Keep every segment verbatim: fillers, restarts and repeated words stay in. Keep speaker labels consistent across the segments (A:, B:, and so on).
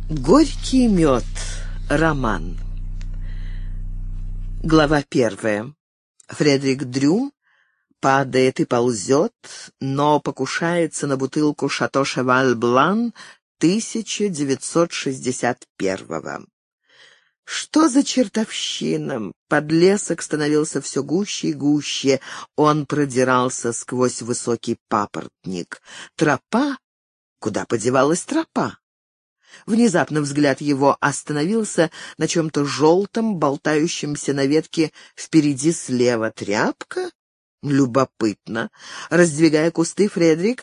A: Горький мед. Роман. Глава первая. Фредерик Дрюм падает и ползет, но покушается на бутылку «Шато Шеваль Блан» тысяча девятьсот шестьдесят первого. Что за чертовщина? Подлесок становился все гуще и гуще. Он продирался сквозь высокий папоротник. Тропа? Куда подевалась тропа? Внезапно взгляд его остановился на чем-то желтом, болтающемся на ветке впереди слева. Тряпка? Любопытно. Раздвигая кусты, Фредерик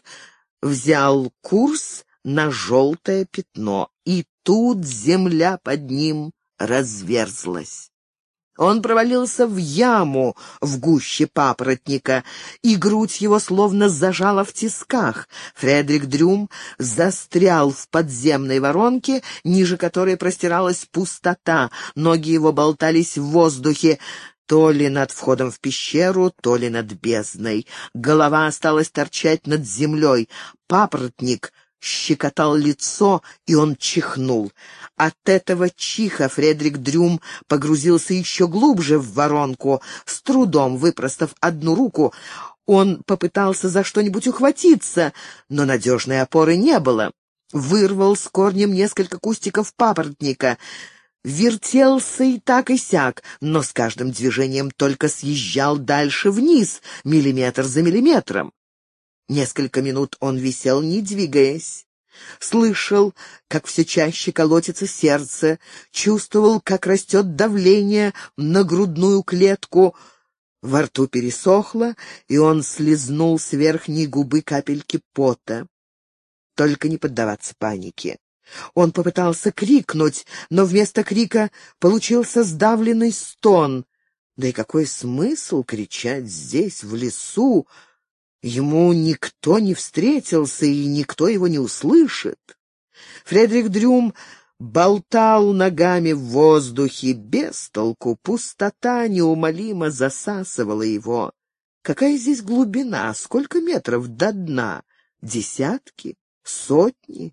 A: взял курс на желтое пятно, и тут земля под ним разверзлась. Он провалился в яму в гуще папоротника, и грудь его словно зажала в тисках. Фредерик Дрюм застрял в подземной воронке, ниже которой простиралась пустота. Ноги его болтались в воздухе, то ли над входом в пещеру, то ли над бездной. Голова осталась торчать над землей. Папоротник щекотал лицо, и он чихнул. От этого чиха Фредерик Дрюм погрузился еще глубже в воронку. С трудом выпростав одну руку, он попытался за что-нибудь ухватиться, но надежной опоры не было. Вырвал с корнем несколько кустиков папоротника, вертелся и так и сяк, но с каждым движением только съезжал дальше вниз, миллиметр за миллиметром. Несколько минут он висел, не двигаясь. Слышал, как все чаще колотится сердце, чувствовал, как растет давление на грудную клетку. Во рту пересохло, и он слизнул с верхней губы капельки пота. Только не поддаваться панике. Он попытался крикнуть, но вместо крика получился сдавленный стон. Да и какой смысл кричать здесь, в лесу? Ему никто не встретился, и никто его не услышит. Фредерик Дрюм болтал ногами в воздухе, без толку. Пустота неумолимо засасывала его. Какая здесь глубина? Сколько метров до дна? Десятки? Сотни?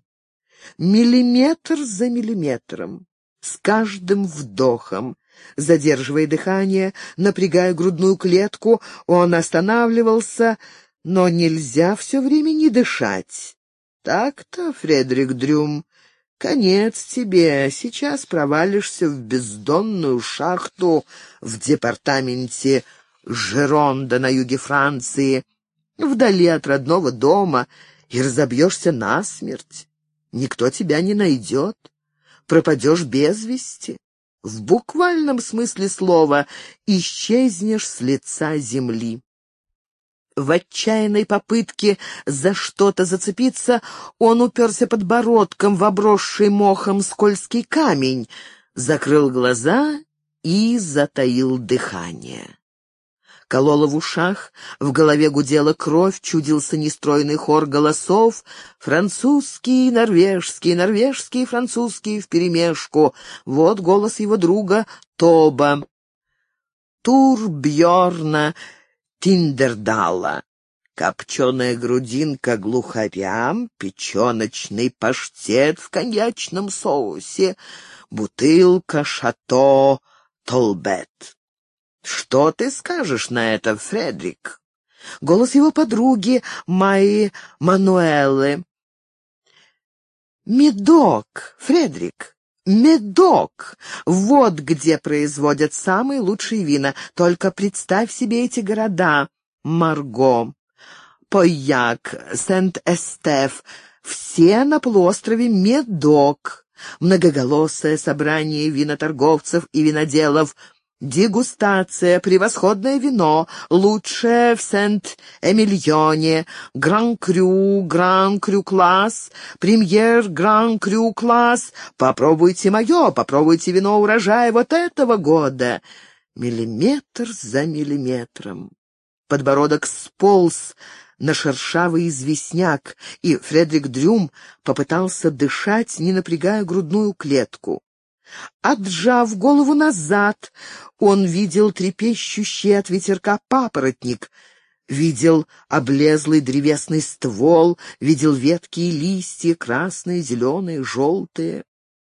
A: Миллиметр за миллиметром. С каждым вдохом, задерживая дыхание, напрягая грудную клетку, он останавливался. Но нельзя все время не дышать. Так-то, Фредерик Дрюм, конец тебе. Сейчас провалишься в бездонную шахту в департаменте Жеронда на юге Франции, вдали от родного дома, и разобьешься насмерть. Никто тебя не найдет. Пропадешь без вести. В буквальном смысле слова исчезнешь с лица земли. В отчаянной попытке за что-то зацепиться он уперся подбородком в обросший мохом скользкий камень, закрыл глаза и затаил дыхание. Кололо в ушах, в голове гудела кровь, чудился нестройный хор голосов, французский, норвежский, норвежский, французский вперемешку. Вот голос его друга Тоба. Турбьорна Тиндердала. Копченая грудинка глухаря, печеночный паштет в коньячном соусе, бутылка «Шато Толбет». «Что ты скажешь на это, Фредерик?» Голос его подруги Майи Мануэлы. «Медок, Фредерик, медок! Вот где производят самые лучшие вина. Только представь себе эти города. Марго, Пойяк, Сент-Эстеф. Все на полуострове Медок. Многоголосое собрание виноторговцев и виноделов. Дегустация, превосходное вино, лучшее в Сент-Эмильоне, Гран-Крю, Гран-Крю-класс, Премьер Гран-Крю-класс. Попробуйте мое, попробуйте вино урожая вот этого года. Миллиметр за миллиметром. Подбородок сполз на шершавый известняк, и Фредерик Дрюм попытался дышать, не напрягая грудную клетку. Отжав голову назад, он видел трепещущий от ветерка папоротник, видел облезлый древесный ствол, видел ветки и листья, красные, зеленые, желтые.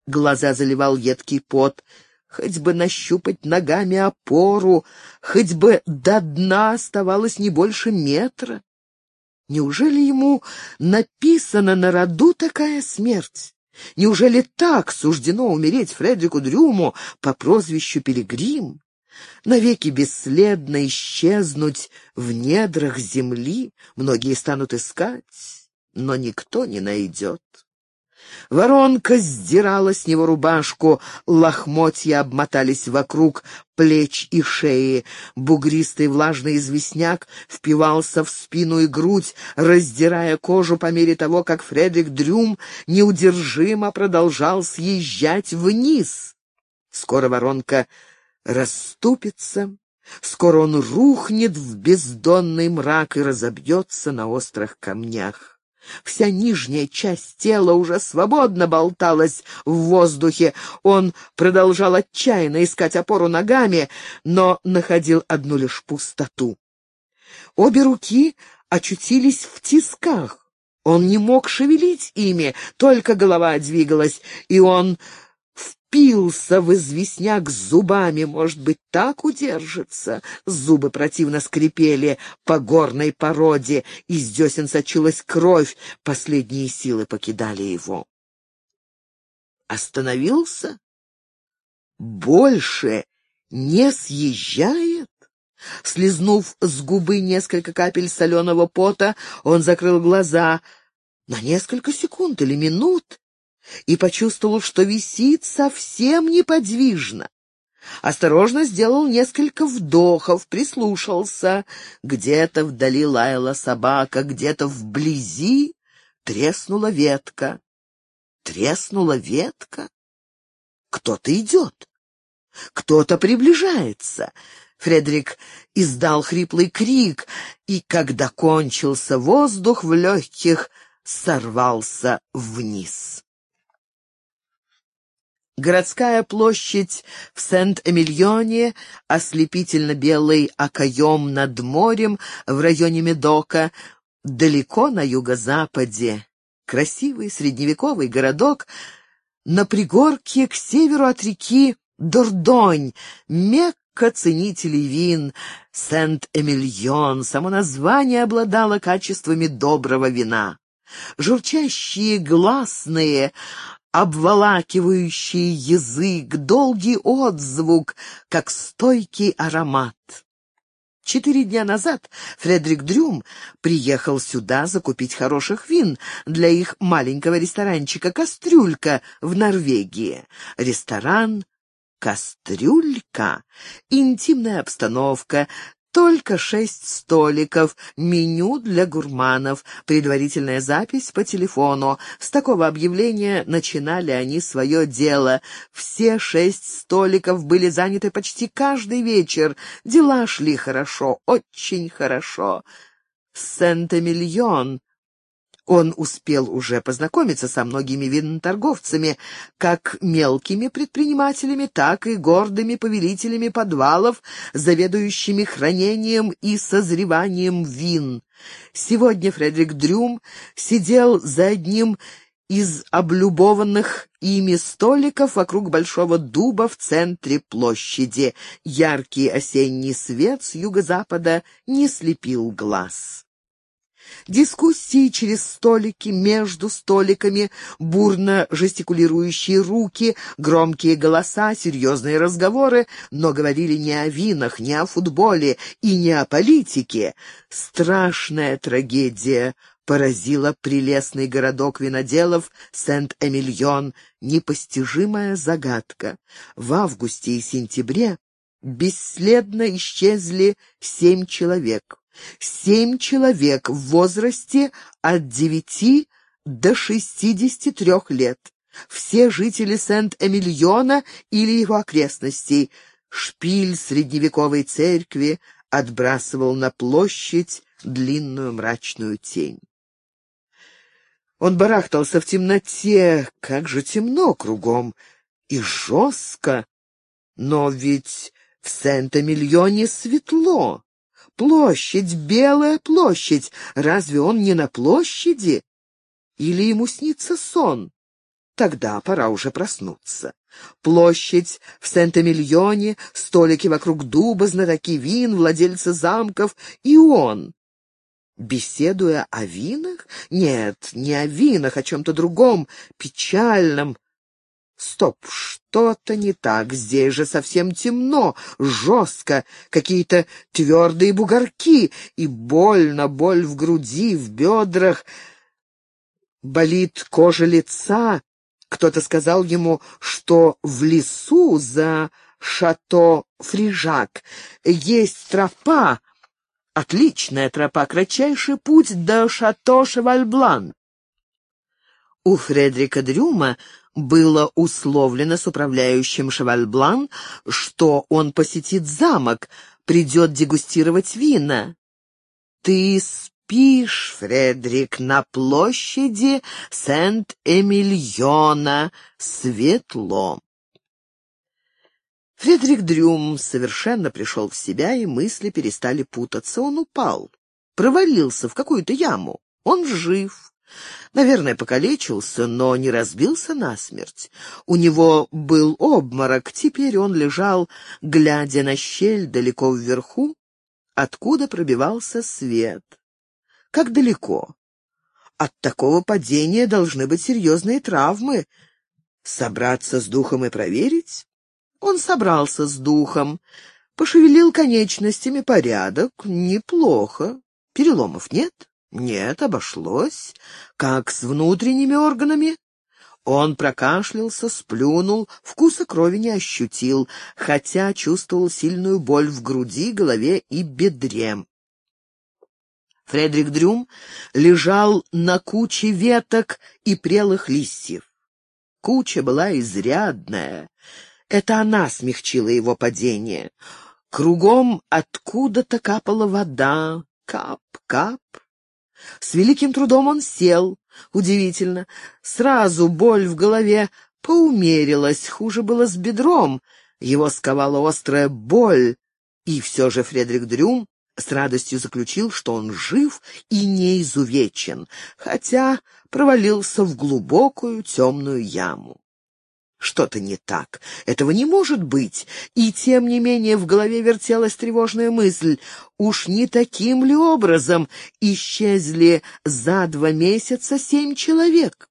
A: Глаза заливал едкий пот. Хоть бы нащупать ногами опору, хоть бы до дна оставалось не больше метра. Неужели ему написана на роду такая смерть? Неужели так суждено умереть Фредерику Дрюму по прозвищу Пилигрим? Навеки бесследно исчезнуть в недрах земли? Многие станут искать, но никто не найдет. Воронка сдирала с него рубашку, лохмотья обмотались вокруг плеч и шеи. Бугристый влажный известняк впивался в спину и грудь, раздирая кожу по мере того, как Фредерик Дрюм неудержимо продолжал съезжать вниз. Скоро воронка расступится, скоро он рухнет в бездонный мрак и разобьется на острых камнях. Вся нижняя часть тела уже свободно болталась в воздухе. Он продолжал отчаянно искать опору ногами, но находил одну лишь пустоту. Обе руки очутились в тисках. Он не мог шевелить ими, только голова двигалась, и он впился в известняк зубами. Может быть, так удержится? Зубы противно скрипели по горной породе, из десен сочилась кровь, последние силы покидали его. Остановился? Больше не съезжает? Слизнув с губы несколько капель соленого пота, он закрыл глаза на несколько секунд или минут и почувствовал, что висит совсем неподвижно. Осторожно сделал несколько вдохов, прислушался. Где-то вдали лаяла собака, где-то вблизи треснула ветка. Треснула ветка? Кто-то идет. Кто-то приближается. Фредерик издал хриплый крик, и, когда кончился воздух в легких, сорвался вниз. Городская площадь в Сент-Эмильоне, ослепительно-белый окоем над морем в районе Медока, далеко на юго-западе. Красивый средневековый городок на пригорке к северу от реки Дордонь, Мекка ценителей вин. Сент-Эмильон, само название обладало качествами доброго вина. Журчащие гласные, обволакивающий язык, долгий отзвук, как стойкий аромат. Четыре дня назад Фредерик Дрюм приехал сюда закупить хороших вин для их маленького ресторанчика «Кастрюлька» в Норвегии. Ресторан «Кастрюлька», интимная обстановка, только шесть столиков, меню для гурманов, предварительная запись по телефону. С такого объявления начинали они свое дело. Все шесть столиков были заняты почти каждый вечер. Дела шли хорошо, очень хорошо. Сент-Эмильон. Он успел уже познакомиться со многими виноторговцами, как мелкими предпринимателями, так и гордыми повелителями подвалов, заведующими хранением и созреванием вин. Сегодня Фредерик Дрюм сидел за одним из облюбованных ими столиков вокруг большого дуба в центре площади. Яркий осенний свет с юго-запада не слепил глаз. Дискуссии через столики, между столиками, бурно жестикулирующие руки, громкие голоса, серьезные разговоры, но говорили не о винах, не о футболе и не о политике. Страшная трагедия поразила прелестный городок виноделов Сент-Эмильон, непостижимая загадка. В августе и сентябре бесследно исчезли семь человек. Семь человек в возрасте от девяти до шестидесяти трех лет. Все жители Сент-Эмильона или его окрестностей. Шпиль средневековой церкви отбрасывал на площадь длинную мрачную тень. Он барахтался в темноте, как же темно кругом и жестко. Но ведь в Сент-Эмильоне светло. Площадь, белая площадь. Разве он не на площади? Или ему снится сон? Тогда пора уже проснуться. Площадь в Сент-Эмильоне, столики вокруг дуба, знатоки вин, владельцы замков и он. Беседуя о винах? Нет, не о винах, о чем-то другом, печальном. Стоп, что-то не так. Здесь же совсем темно, жестко, какие-то твердые бугорки, и больно, боль в груди, в бедрах. Болит кожа лица. Кто-то сказал ему, что в лесу за шато Фрижак есть тропа, отличная тропа, кратчайший путь до шато Шевальблан. У Фредрика Дрюма было условлено с управляющим Шевальблан, что он посетит замок, придет дегустировать вина. «Ты спишь, Фредрик, на площади Сент-Эмильона, светло». Фредрик Дрюм совершенно пришел в себя, и мысли перестали путаться. Он упал, провалился в какую-то яму. Он жив. Наверное, покалечился, но не разбился насмерть. У него был обморок, теперь он лежал, глядя на щель далеко вверху, откуда пробивался свет. Как далеко? От такого падения должны быть серьезные травмы. Собраться с духом и проверить? Он собрался с духом, пошевелил конечностями, порядок, неплохо. Переломов нет? Нет, обошлось. Как с внутренними органами? Он прокашлялся, сплюнул, вкуса крови не ощутил, хотя чувствовал сильную боль в груди, голове и бедре. Фредрик Дрюм лежал на куче веток и прелых листьев. Куча была изрядная. Это она смягчила его падение. Кругом откуда-то капала вода. Кап, кап. С великим трудом он сел. Удивительно. Сразу боль в голове поумерилась. Хуже было с бедром. Его сковала острая боль. И все же Фредрик Дрюм с радостью заключил, что он жив и не изувечен, хотя провалился в глубокую темную яму. Что-то не так. Этого не может быть. И тем не менее в голове вертелась тревожная мысль. Уж не таким ли образом исчезли за два месяца семь человек?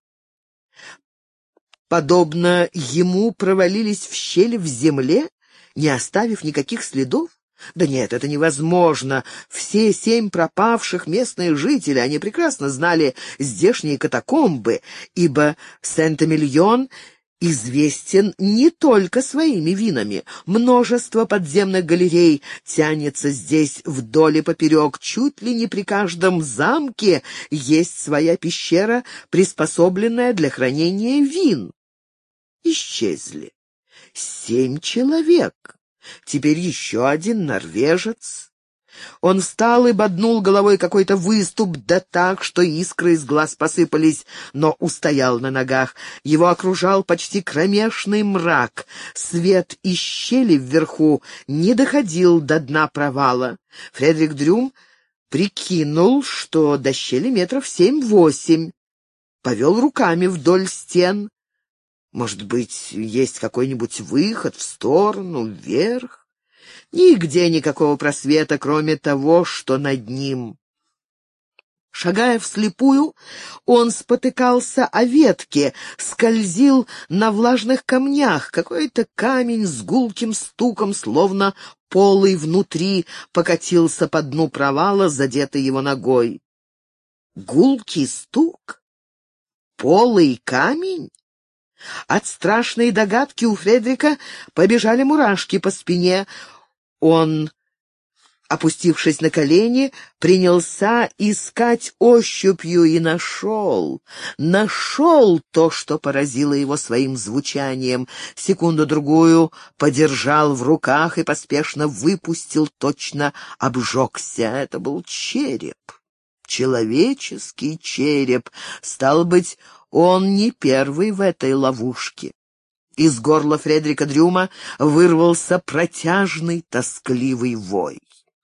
A: Подобно ему провалились в щели в земле, не оставив никаких следов? Да нет, это невозможно. Все семь пропавших местные жители, они прекрасно знали здешние катакомбы, ибо Сент-Эмильон известен не только своими винами. Множество подземных галерей тянется здесь вдоль и поперек. Чуть ли не при каждом замке есть своя пещера, приспособленная для хранения вин. Исчезли. Семь человек. Теперь еще один норвежец. Он встал и боднул головой какой-то выступ, да так, что искры из глаз посыпались, но устоял на ногах. Его окружал почти кромешный мрак. Свет из щели вверху не доходил до дна провала. Фредрик Дрюм прикинул, что до щели метров семь-восемь. Повел руками вдоль стен. Может быть, есть какой-нибудь выход в сторону, вверх? Нигде никакого просвета, кроме того, что над ним. Шагая вслепую, он спотыкался о ветке, скользил на влажных камнях. Какой-то камень с гулким стуком, словно полый внутри, покатился по дну провала, задетый его ногой. Гулкий стук? Полый камень? От страшной догадки у Фредрика побежали мурашки по спине. Он, опустившись на колени, принялся искать ощупью и нашел. Нашел то, что поразило его своим звучанием. Секунду-другую подержал в руках и поспешно выпустил, точно обжегся. Это был череп. Человеческий череп. Стало быть, он не первый в этой ловушке. Из горла Фредрика Дрюма вырвался протяжный, тоскливый вой.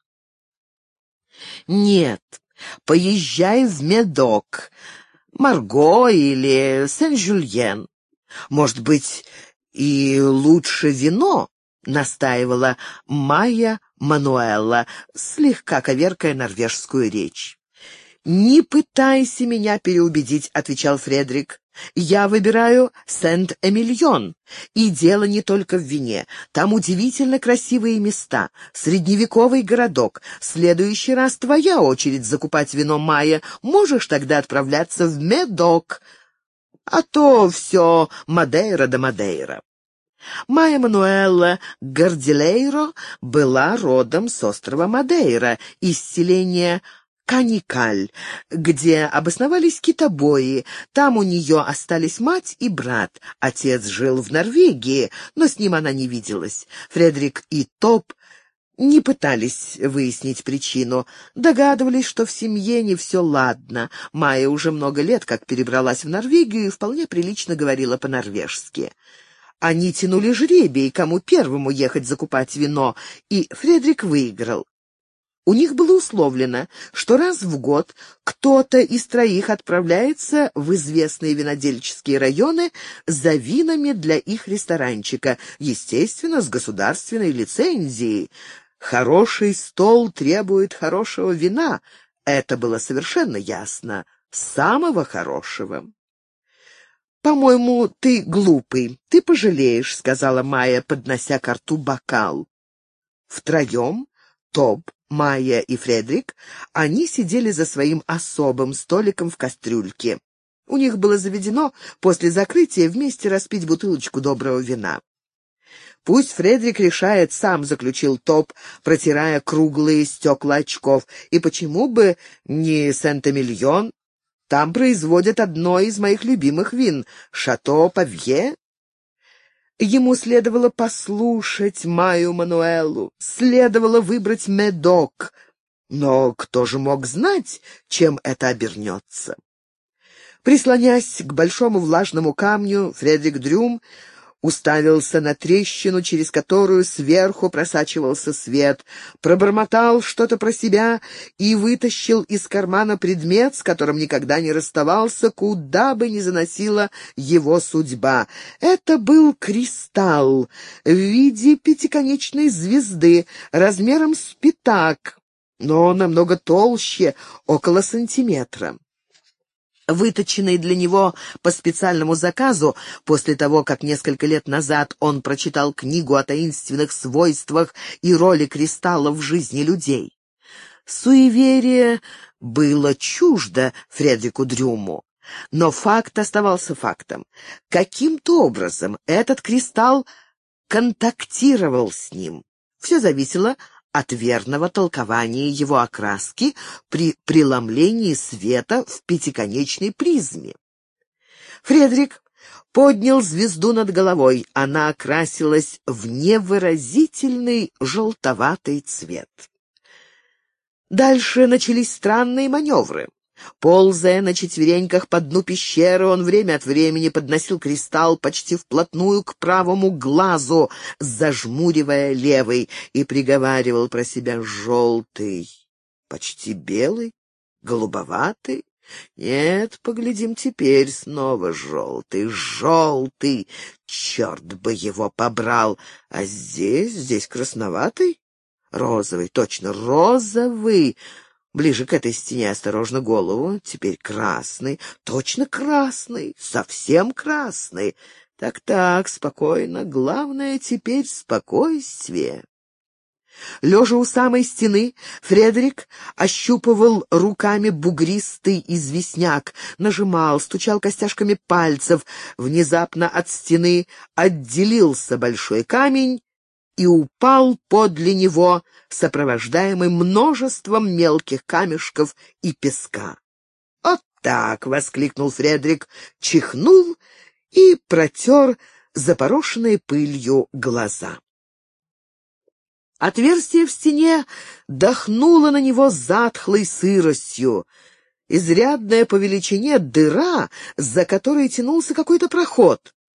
A: «Нет, поезжай в Медок, Марго или Сен-Жюльен. Может быть, и лучше вино, настаивала Майя Мануэлла, слегка коверкая норвежскую речь. «Не пытайся меня переубедить», — отвечал Фредерик. «Я выбираю Сент-Эмильон. И дело не только в вине. Там удивительно красивые места, средневековый городок. В следующий раз твоя очередь закупать вино, Майя. Можешь тогда отправляться в Медок, а то все Мадейра да Мадейра». Майя Мануэлла Гордилейро была родом с острова Мадейра, из селения Каникаль, где обосновались китобои. Там у нее остались мать и брат. Отец жил в Норвегии, но с ним она не виделась. Фредерик и Топ не пытались выяснить причину. Догадывались, что в семье не все ладно. Майя уже много лет как перебралась в Норвегию и вполне прилично говорила по-норвежски. Они тянули жребий, кому первому ехать закупать вино, и Фредерик выиграл. У них было условлено, что раз в год кто-то из троих отправляется в известные винодельческие районы за винами для их ресторанчика, естественно, с государственной лицензией. Хороший стол требует хорошего вина. Это было совершенно ясно. Самого хорошего. «По-моему, ты глупый, ты пожалеешь», — сказала Майя, поднося ко рту бокал. Втроем, Топ, Майя и Фредерик, они сидели за своим особым столиком в кастрюльке. У них было заведено после закрытия вместе распить бутылочку доброго вина. «Пусть Фредерик решает сам», — заключил Топ, протирая круглые стекла очков. «И почему бы не Сент-Эмильон? Там производят одно из моих любимых вин — Шато Павье». Ему следовало послушать Майю Мануэллу, следовало выбрать Медок. Но кто же мог знать, чем это обернется? Прислонясь к большому влажному камню, Фредерик Дрюм уставился на трещину, через которую сверху просачивался свет, пробормотал что-то про себя и вытащил из кармана предмет, с которым никогда не расставался, куда бы ни заносила его судьба. Это был кристалл в виде пятиконечной звезды размером с пятак, но намного толще, около сантиметра. Выточенный для него по специальному заказу, после того, как несколько лет назад он прочитал книгу о таинственных свойствах и роли кристаллов в жизни людей. Суеверие было чуждо Фредерику Дрюму, но факт оставался фактом. Каким-то образом этот кристалл контактировал с ним. Все зависело от верного толкования его окраски при преломлении света в пятиконечной призме. Фредерик поднял звезду над головой. Она окрасилась в невыразительный желтоватый цвет. Дальше начались странные маневры. Ползая на четвереньках по дну пещеры, он время от времени подносил кристалл почти вплотную к правому глазу, зажмуривая левый, и приговаривал про себя: «Желтый, почти белый, голубоватый. Нет, поглядим теперь, снова желтый, желтый, черт бы его побрал. А здесь, здесь красноватый, розовый, точно розовый». Ближе к этой стене осторожно голову. Теперь красный. Точно красный. Совсем красный. Так-так, спокойно. Главное теперь спокойствие. Лежа у самой стены, Фредерик ощупывал руками бугристый известняк, нажимал, стучал костяшками пальцев. Внезапно от стены отделился большой камень и упал подле него, сопровождаемый множеством мелких камешков и песка. «Вот так!» — воскликнул Фредерик, чихнул и протер запорошенные пылью глаза. Отверстие в стене дохнуло на него затхлой сыростью. Изрядная по величине дыра, за которой тянулся какой-то проход.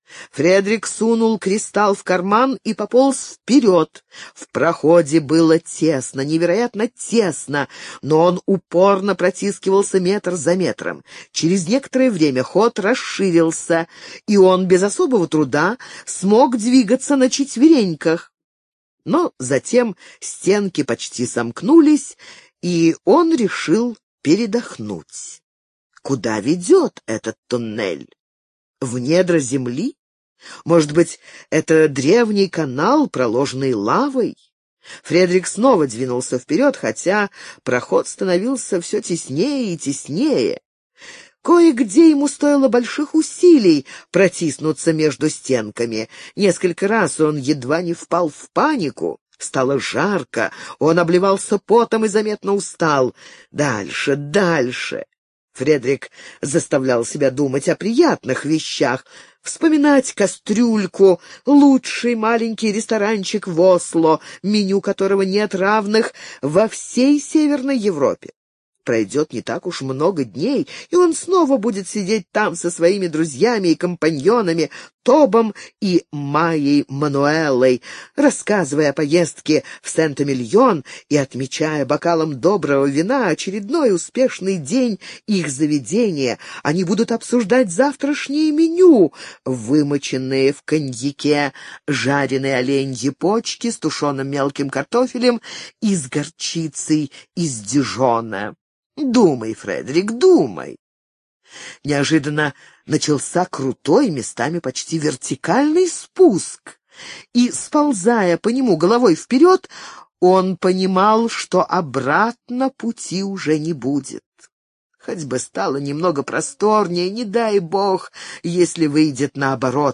A: Фредрик сунул кристалл в карман и пополз вперед. В проходе было тесно, невероятно тесно, но он упорно протискивался метр за метром. Через некоторое время ход расширился, и он без особого труда смог двигаться на четвереньках. Но затем стенки почти сомкнулись, и он решил передохнуть. Куда ведет этот туннель? В недра земли? Может быть, это древний канал, проложенный лавой? Фредрик снова двинулся вперед, хотя проход становился все теснее и теснее. Кое-где ему стоило больших усилий протиснуться между стенками. Несколько раз он едва не впал в панику. Стало жарко, он обливался потом и заметно устал. Дальше, дальше. Фредрик заставлял себя думать о приятных вещах, вспоминать кастрюльку, лучший маленький ресторанчик в Осло, меню которого нет равных во всей Северной Европе. Пройдет не так уж много дней, и он снова будет сидеть там со своими друзьями и компаньонами Тобом и Майей Мануэллой, рассказывая о поездке в Сент-Эмильон и отмечая бокалом доброго вина очередной успешный день их заведения. Они будут обсуждать завтрашнее меню, вымоченные в коньяке жареные оленьи почки с тушеным мелким картофелем и с горчицей из Дижона. Думай, Фредрик, думай. Неожиданно начался крутой, местами почти вертикальный спуск, и, сползая по нему головой вперед, он понимал, что обратно пути уже не будет. Хоть бы стало немного просторнее, не дай бог, если выйдет наоборот.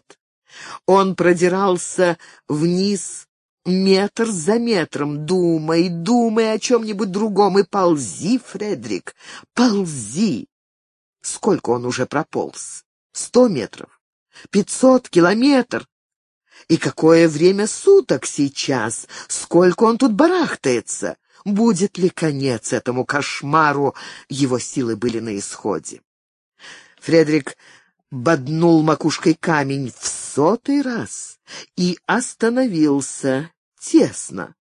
A: Он продирался вниз метр за метром. Думай, думай о чем-нибудь другом и ползи, Фредрик, ползи. Сколько он уже прополз? Сто метров? Пятьсот километров? И какое время суток сейчас? Сколько он тут барахтается? Будет ли конец этому кошмару? Его силы были на исходе. Фредрик боднул макушкой камень в сотый раз и остановился. Тесно.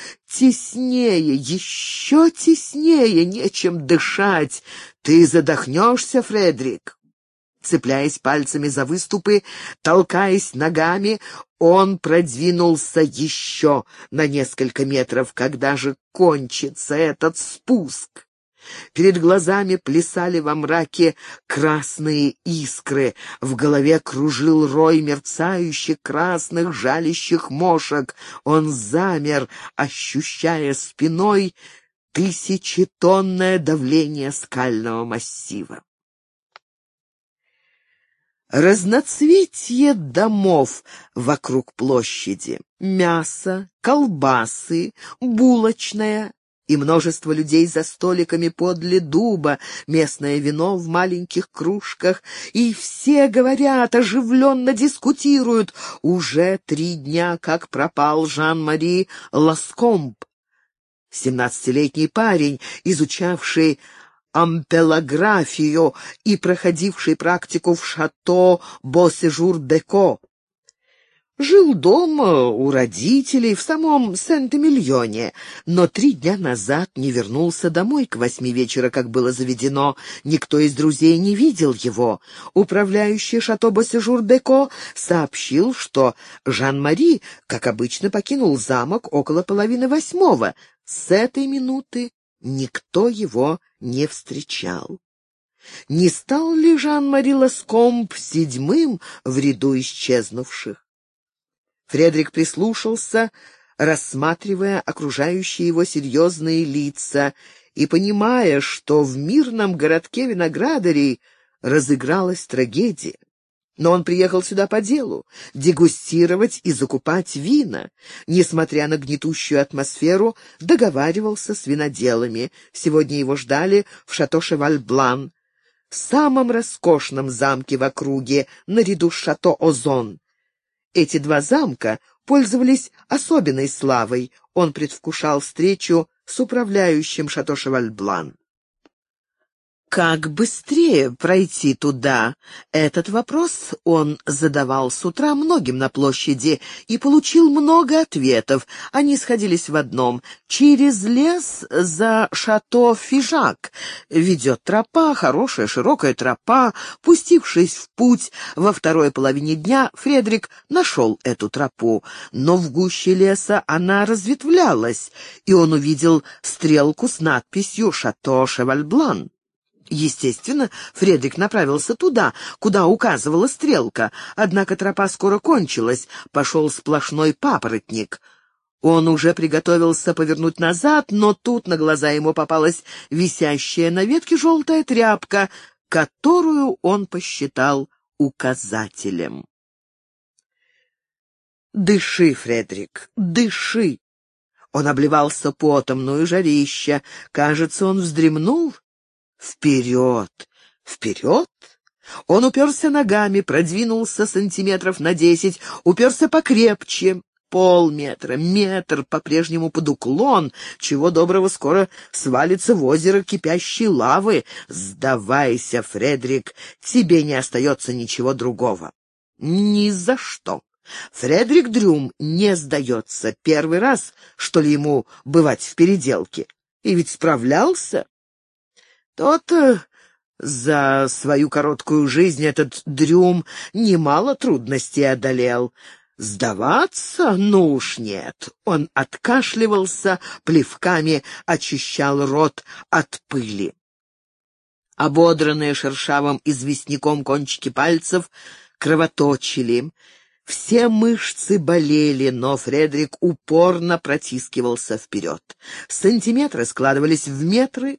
A: Теснее, еще теснее, нечем дышать. Ты задохнешься, Фредрик. Цепляясь пальцами за выступы, толкаясь ногами, он продвинулся еще на несколько метров. Когда же кончится этот спуск? Перед глазами плясали во мраке красные искры, в голове кружил рой мерцающих красных жалящих мошек. Он замер, ощущая спиной тысячетонное давление скального массива. Разноцветье домов вокруг площади, мясо, колбасы, булочная и множество людей за столиками подле дуба, местное вино в маленьких кружках, и все говорят, оживленно дискутируют. Уже три дня, как пропал Жан-Мари Ласкомб, семнадцатилетний парень, изучавший ампелографию и проходивший практику в шато Бо-Сежур-де-Ко. Жил дома у родителей в самом Сент-Эмильоне, но три дня назад не вернулся домой к восьми вечера, как было заведено. Никто из друзей не видел его. Управляющий шато Бо-Сежур-де-Ко сообщил, что Жан-Мари, как обычно, покинул замок около половины восьмого. С этой минуты никто его не встречал. Не стал ли Жан-Мари Ласкомб седьмым в ряду исчезнувших? Фредрик прислушался, рассматривая окружающие его серьезные лица и понимая, что в мирном городке виноградарей разыгралась трагедия. Но он приехал сюда по делу, дегустировать и закупать вина. Несмотря на гнетущую атмосферу, договаривался с виноделами. Сегодня его ждали в шато Шеваль-Блан, самом роскошном замке в округе, наряду с шато Озон. Эти два замка пользовались особенной славой. Он предвкушал встречу с управляющим шато Шеваль-Блан. Как быстрее пройти туда? Этот вопрос он задавал с утра многим на площади и получил много ответов. Они сходились в одном. Через лес за шато Фижак ведет тропа, хорошая широкая тропа. Пустившись в путь во второй половине дня, Фредрик нашел эту тропу. Но в гуще леса она разветвлялась, и он увидел стрелку с надписью «Шато Шевальблан». Естественно, Фредрик направился туда, куда указывала стрелка, однако тропа скоро кончилась, пошел сплошной папоротник. Он уже приготовился повернуть назад, но тут на глаза ему попалась висящая на ветке желтая тряпка, которую он посчитал указателем. «Дыши, Фредрик, дыши!» Он обливался потом, ну и жарища. Кажется, он вздремнул. Вперед! Вперед! Он уперся ногами, продвинулся сантиметров на десять, уперся покрепче. Полметра, метр, по-прежнему под уклон, чего доброго скоро свалится в озеро кипящей лавы. Сдавайся, Фредрик, тебе не остается ничего другого. Ни за что. Фредрик Дрюм не сдается. Первый раз, что ли, ему бывать в переделке? И ведь справлялся. Тот-то за свою короткую жизнь этот Дрюм немало трудностей одолел. Сдаваться? Ну уж нет. Он откашливался, плевками очищал рот от пыли. Ободранные шершавым известняком кончики пальцев кровоточили. Все мышцы болели, но Фредрик упорно протискивался вперед. Сантиметры складывались в метры.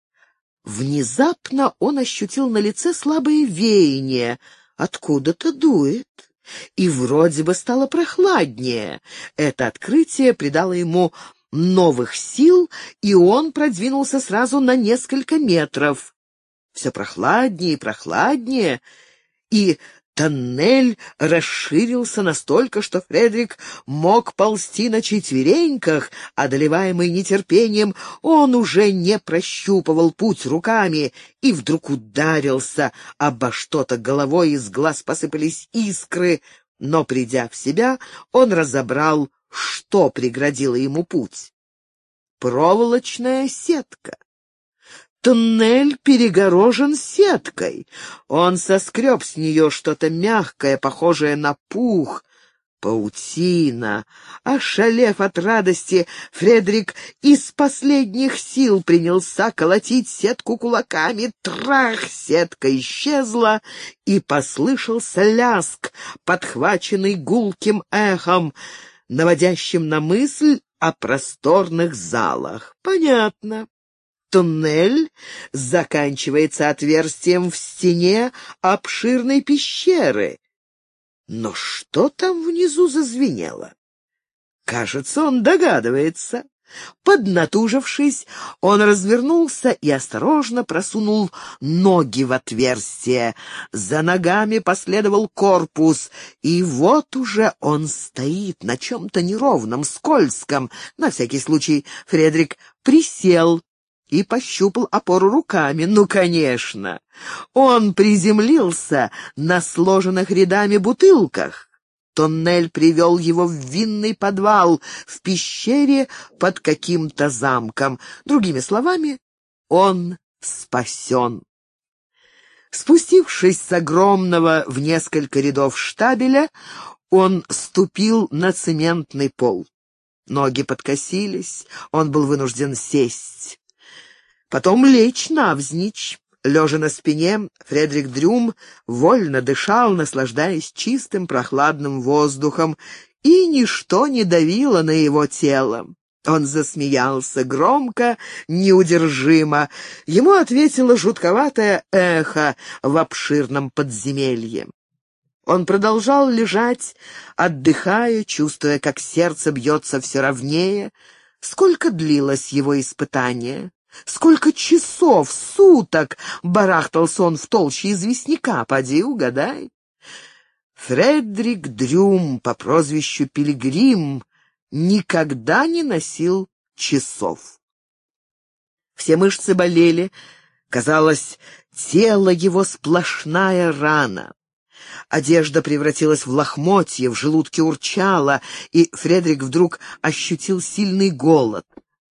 A: Внезапно он ощутил на лице слабое веяние. Откуда-то дует. И вроде бы стало прохладнее. Это открытие придало ему новых сил, и он продвинулся сразу на несколько метров. Все прохладнее и прохладнее, и тоннель расширился настолько, что Фредрик мог ползти на четвереньках. Одолеваемый нетерпением, он уже не прощупывал путь руками и вдруг ударился обо что-то головой, из глаз посыпались искры, но, придя в себя, он разобрал, что преградило ему путь. Проволочная сетка. Туннель перегорожен сеткой. Он соскреб с нее что-то мягкое, похожее на пух. Паутина. Ошалев от радости, Фредрик из последних сил принялся колотить сетку кулаками. Трах! Сетка исчезла, и послышался ляск, подхваченный гулким эхом, наводящим на мысль о просторных залах. Понятно. Туннель заканчивается отверстием в стене обширной пещеры. Но что там внизу зазвенело? Кажется, он догадывается. Поднатужившись, он развернулся и осторожно просунул ноги в отверстие. За ногами последовал корпус, и вот уже он стоит на чем-то неровном, скользком. На всякий случай Фредрик присел и пощупал опору руками. Ну, конечно, он приземлился на сложенных рядами бутылках. Тоннель привел его в винный подвал в пещере под каким-то замком. Другими словами, он спасен. Спустившись с огромного в несколько рядов штабеля, он ступил на цементный пол. Ноги подкосились, он был вынужден сесть. Потом лечь навзничь. Лежа на спине, Фредрик Дрюм вольно дышал, наслаждаясь чистым прохладным воздухом, и ничто не давило на его тело. Он засмеялся громко, неудержимо. Ему ответило жутковатое эхо в обширном подземелье. Он продолжал лежать, отдыхая, чувствуя, как сердце бьется все ровнее. Сколько длилось его испытание? Сколько часов, суток барахтался он в толще известняка, поди угадай. Фредрик Дрюм по прозвищу Пилигрим никогда не носил часов. Все мышцы болели, Казалось, тело его сплошная рана. Одежда превратилась в лохмотье, в желудке урчала, и Фредерик вдруг ощутил сильный голод.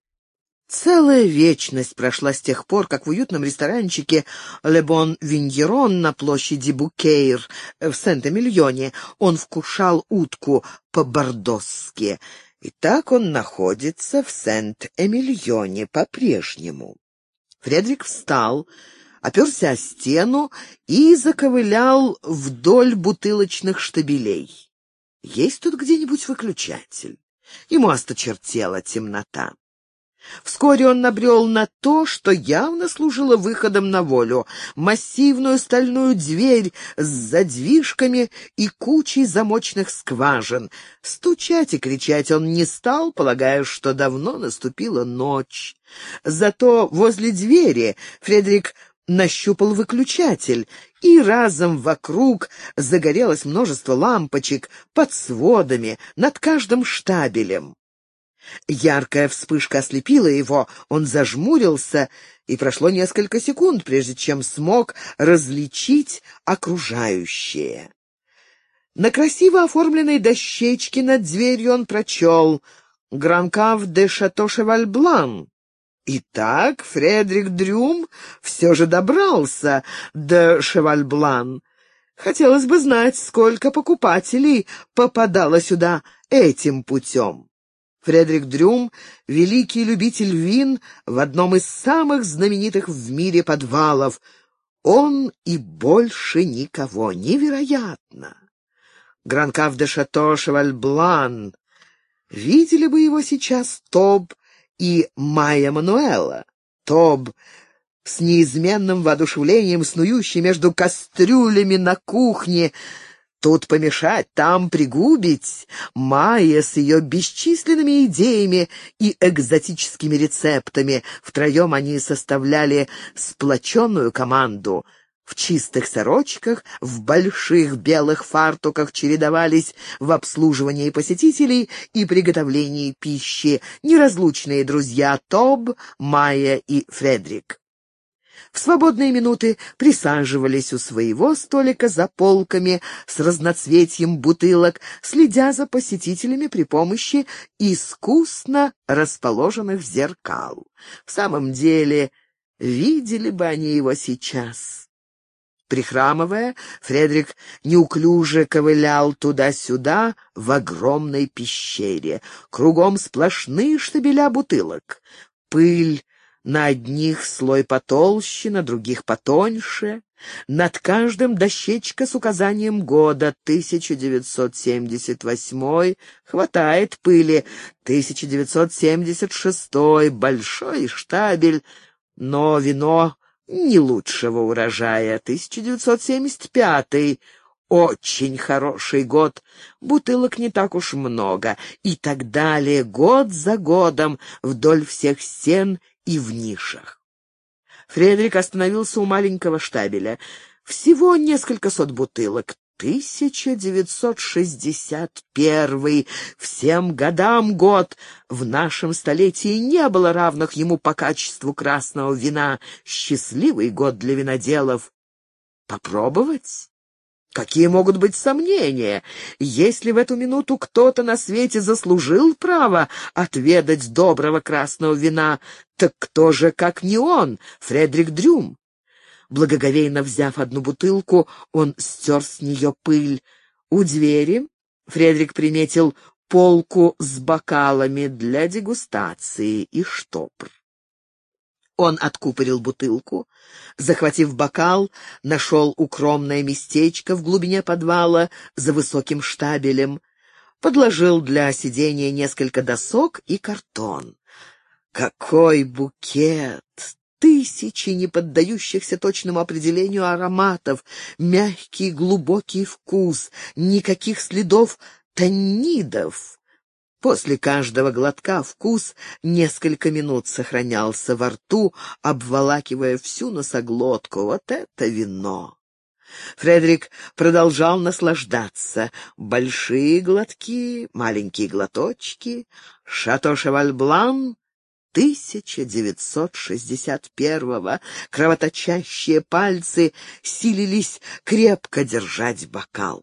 A: Целая вечность прошла с тех пор, как в уютном ресторанчике «Le Bon Vigneron» на площади Букейр в Сент-Эмильоне он вкушал утку по-бордосски. И так он находится в Сент-Эмильоне по-прежнему. Фредерик встал, оперся о стену и заковылял вдоль бутылочных штабелей. Есть тут где-нибудь выключатель? Ему осточертела темнота. Вскоре он набрел на то, что явно служило выходом на волю — массивную стальную дверь с задвижками и кучей замочных скважин. Стучать и кричать он не стал, полагая, что давно наступила ночь. Зато возле двери Фредерик нащупал выключатель, и разом вокруг загорелось множество лампочек под сводами, над каждым штабелем. Яркая вспышка ослепила его, он зажмурился, и прошло несколько секунд, прежде чем смог различить окружающее. На красиво оформленной дощечке над дверью он прочел «Гран Кав де Шато Шеваль Блан». Итак, Фредерик Дрюм все же добрался до Шеваль-Блан. Хотелось бы знать, сколько покупателей попадало сюда этим путем. Фредерик Дрюм — великий любитель вин в одном из самых знаменитых в мире подвалов. Он и больше никого. Невероятно! Гран Кав де Шато Шеваль-Блан. Видели бы его сейчас Тоб и Майя Мануэла. Тоб с неизменным воодушевлением, снующий между кастрюлями на кухне, тут помешать, там пригубить. Майя с ее бесчисленными идеями и экзотическими рецептами. Втроем они составляли сплоченную команду. В чистых сорочках, в больших белых фартуках чередовались в обслуживании посетителей и приготовлении пищи неразлучные друзья Тоб, Майя и Фредерик. В свободные минуты присаживались у своего столика за полками с разноцветием бутылок, следя за посетителями при помощи искусно расположенных зеркал. В самом деле, видели бы они его сейчас. Прихрамывая, Фредерик неуклюже ковылял туда-сюда в огромной пещере. Кругом сплошные штабеля бутылок. Пыль на одних слой потолще, на других потоньше. Над каждым дощечка с указанием года тысяча девятьсот семьдесят восьмой, хватает пыли, тысяча девятьсот семьдесят шестой, большой штабель, но вино не лучшего урожая, тысяча девятьсот семьдесят пятый, очень хороший год, бутылок не так уж много, и так далее, год за годом, вдоль всех стен и в нишах. Фредерик остановился у маленького штабеля. Всего несколько сот бутылок. тысяча девятьсот шестьдесят первый, всем годам год. В нашем столетии не было равных ему по качеству красного вина. Счастливый год для виноделов. Попробовать? Какие могут быть сомнения? Если в эту минуту кто-то на свете заслужил право отведать доброго красного вина, так кто же, как не он, Фредерик Дрюм? Благоговейно взяв одну бутылку, он стер с нее пыль. У двери Фредерик приметил полку с бокалами для дегустации и штопор. Он откупорил бутылку, захватив бокал, нашел укромное местечко в глубине подвала за высоким штабелем, подложил для сидения несколько досок и картон. Какой букет! Тысячи не поддающихся точному определению ароматов, мягкий глубокий вкус, никаких следов таннидов. После каждого глотка вкус несколько минут сохранялся во рту, обволакивая всю носоглотку. Вот это вино! Фредерик продолжал наслаждаться. Большие глотки, маленькие глоточки. Шато Шеваль-Блан тысяча девятьсот шестьдесят первого. Кровоточащие пальцы силились крепко держать бокал.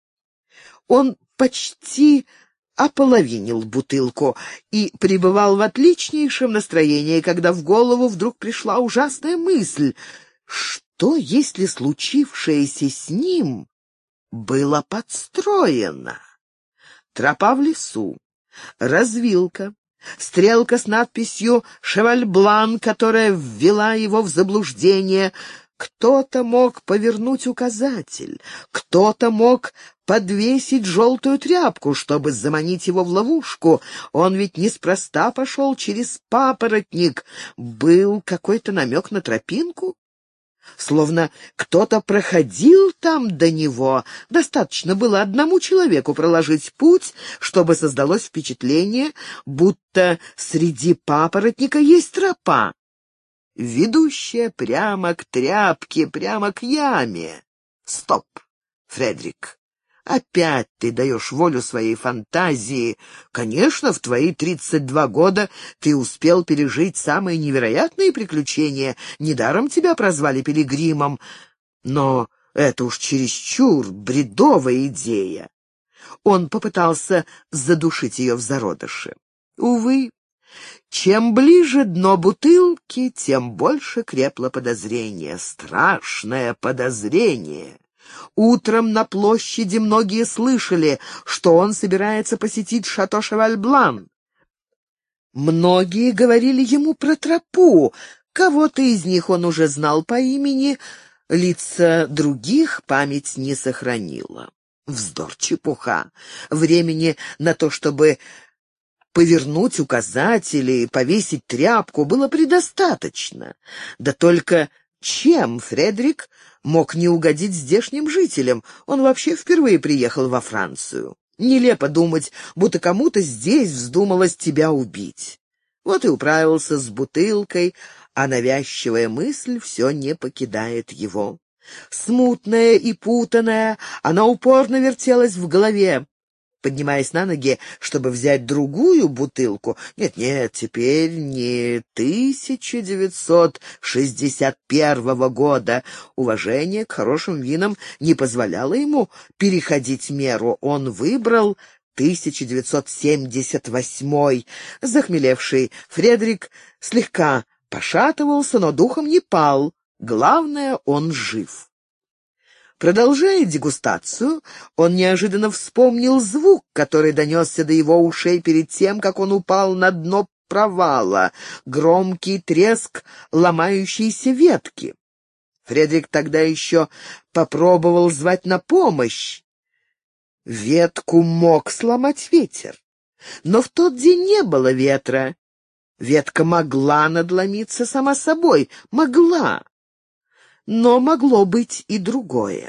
A: Он почти ополовинил бутылку и пребывал в отличнейшем настроении, когда в голову вдруг пришла ужасная мысль: что, если случившееся с ним было подстроено? Тропа в лесу, развилка, стрелка с надписью «Шеваль-Блан», которая ввела его в заблуждение. Кто-то мог повернуть указатель, кто-то мог подвесить желтую тряпку, чтобы заманить его в ловушку. Он ведь неспроста пошел через папоротник. Был какой-то намек на тропинку? Словно кто-то проходил там до него. Достаточно было одному человеку проложить путь, чтобы создалось впечатление, будто среди папоротника есть тропа, ведущая прямо к тряпке, прямо к яме. Стоп, Фредерик. Опять ты даешь волю своей фантазии. Конечно, в твои тридцать два года ты успел пережить самые невероятные приключения. Недаром тебя прозвали пилигримом. Но это уж чересчур бредовая идея. Он попытался задушить ее в зародыше. Увы, чем ближе дно бутылки, тем больше крепло подозрение. Страшное подозрение. Утром на площади многие слышали, что он собирается посетить шато Шеваль-Блан. Многие говорили ему про тропу. Кого-то из них он уже знал по имени, лица других память не сохранила. Вздор, чепуха. Времени на то, чтобы повернуть указатели и повесить тряпку, было предостаточно. Да только чем Фредерик мог не угодить здешним жителям? Он вообще впервые приехал во Францию. Нелепо думать, будто кому-то здесь вздумалось тебя убить. Вот и управился с бутылкой, а навязчивая мысль все не покидает его. Смутная и путанная, она упорно вертелась в голове. Поднимаясь на ноги, чтобы взять другую бутылку. Нет-нет, теперь не тысяча девятьсот шестьдесят первого года. Уважение к хорошим винам не позволяло ему переходить меру. Он выбрал тысяча девятьсот семьдесят восьмой. Захмелевший Фредерик слегка пошатывался, но духом не пал. Главное, он жив. Продолжая дегустацию, он неожиданно вспомнил звук, который донесся до его ушей перед тем, как он упал на дно провала, громкий треск ломающейся ветки. Фредерик тогда еще попробовал звать на помощь. Ветку мог сломать ветер, но в тот день не было ветра. Ветка могла надломиться сама собой, могла. Но могло быть и другое.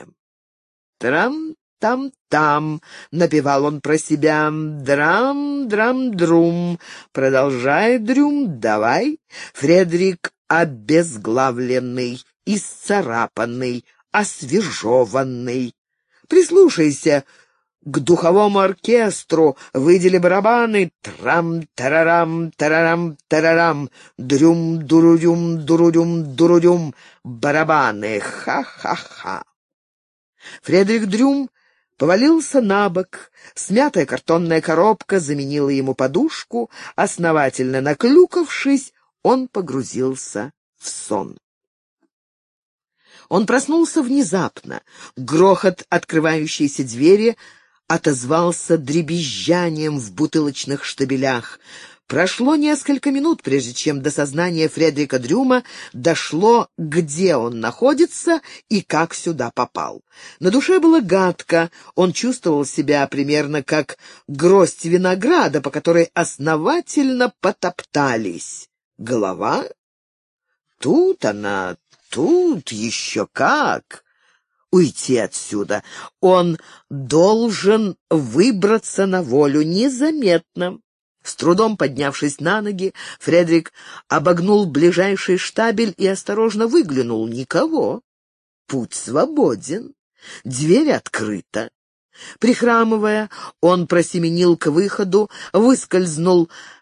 A: «Трам-там-там», — напевал он про себя, «драм-драм-друм». «Продолжай, Дрюм, давай». Фредерик обезглавленный, исцарапанный, освежеванный. Прислушайся к духовому оркестру, выдели барабаны, трам-тарарам-тарарам-тарарам, дрюм-дурудюм-дурудюм-дурудюм, барабаны, ха-ха-ха. Фредерик Дрюм повалился на бок, смятая картонная коробка заменила ему подушку, основательно наклюкавшись, он погрузился в сон. Он проснулся внезапно. Грохот открывающейся двери отозвался дребезжанием в бутылочных штабелях. Прошло несколько минут, прежде чем до сознания Фредерика Дрюма дошло, где он находится и как сюда попал. На душе было гадко, он чувствовал себя примерно как гроздь винограда, по которой основательно потоптались. Голова? Тут она, тут еще как! Уйти отсюда. Он должен выбраться на волю незаметно. С трудом поднявшись на ноги, Фредерик обогнул ближайший штабель и осторожно выглянул. Никого. Путь свободен. Дверь открыта. Прихрамывая, он просеменил к выходу, выскользнул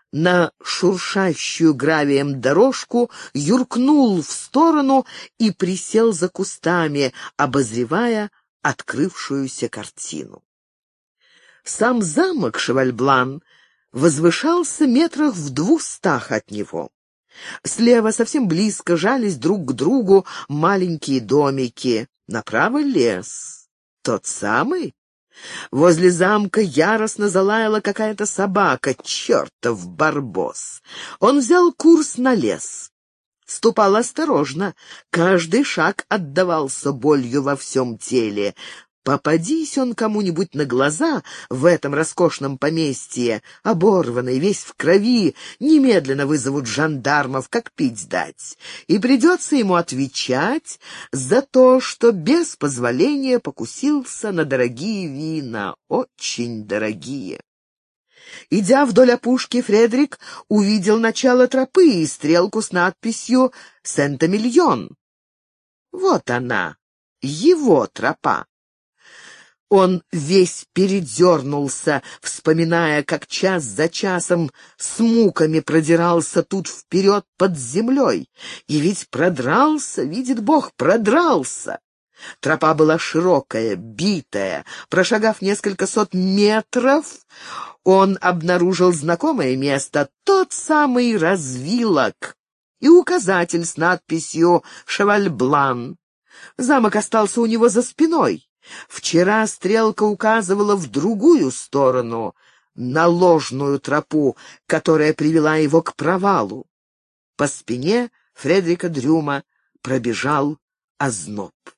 A: на шуршащую гравием дорожку, юркнул в сторону и присел за кустами, обозревая открывшуюся картину. Сам замок Шевальблан возвышался метрах в двухстах от него. Слева совсем близко жались друг к другу маленькие домики. Направо лес. Тот самый? Возле замка яростно залаяла какая-то собака, чертов барбос. Он взял курс на лес. Ступал осторожно, каждый шаг отдавался болью во всем теле. Попадись он кому-нибудь на глаза в этом роскошном поместье, оборванный, весь в крови, немедленно вызовут жандармов, как пить дать, и придется ему отвечать за то, что без позволения покусился на дорогие вина, очень дорогие. Идя вдоль опушки, Фредерик увидел начало тропы и стрелку с надписью «Сент-Эмильон». Вот она, его тропа. Он весь передернулся, вспоминая, как час за часом с муками продирался тут вперед под землей. И ведь продрался, видит Бог, продрался. Тропа была широкая, битая. Прошагав несколько сот метров, он обнаружил знакомое место, тот самый развилок и указатель с надписью «Шевальблан». Замок остался у него за спиной. Вчера стрелка указывала в другую сторону, на ложную тропу, которая привела его к провалу. По спине Фредерика Дрюма пробежал озноб.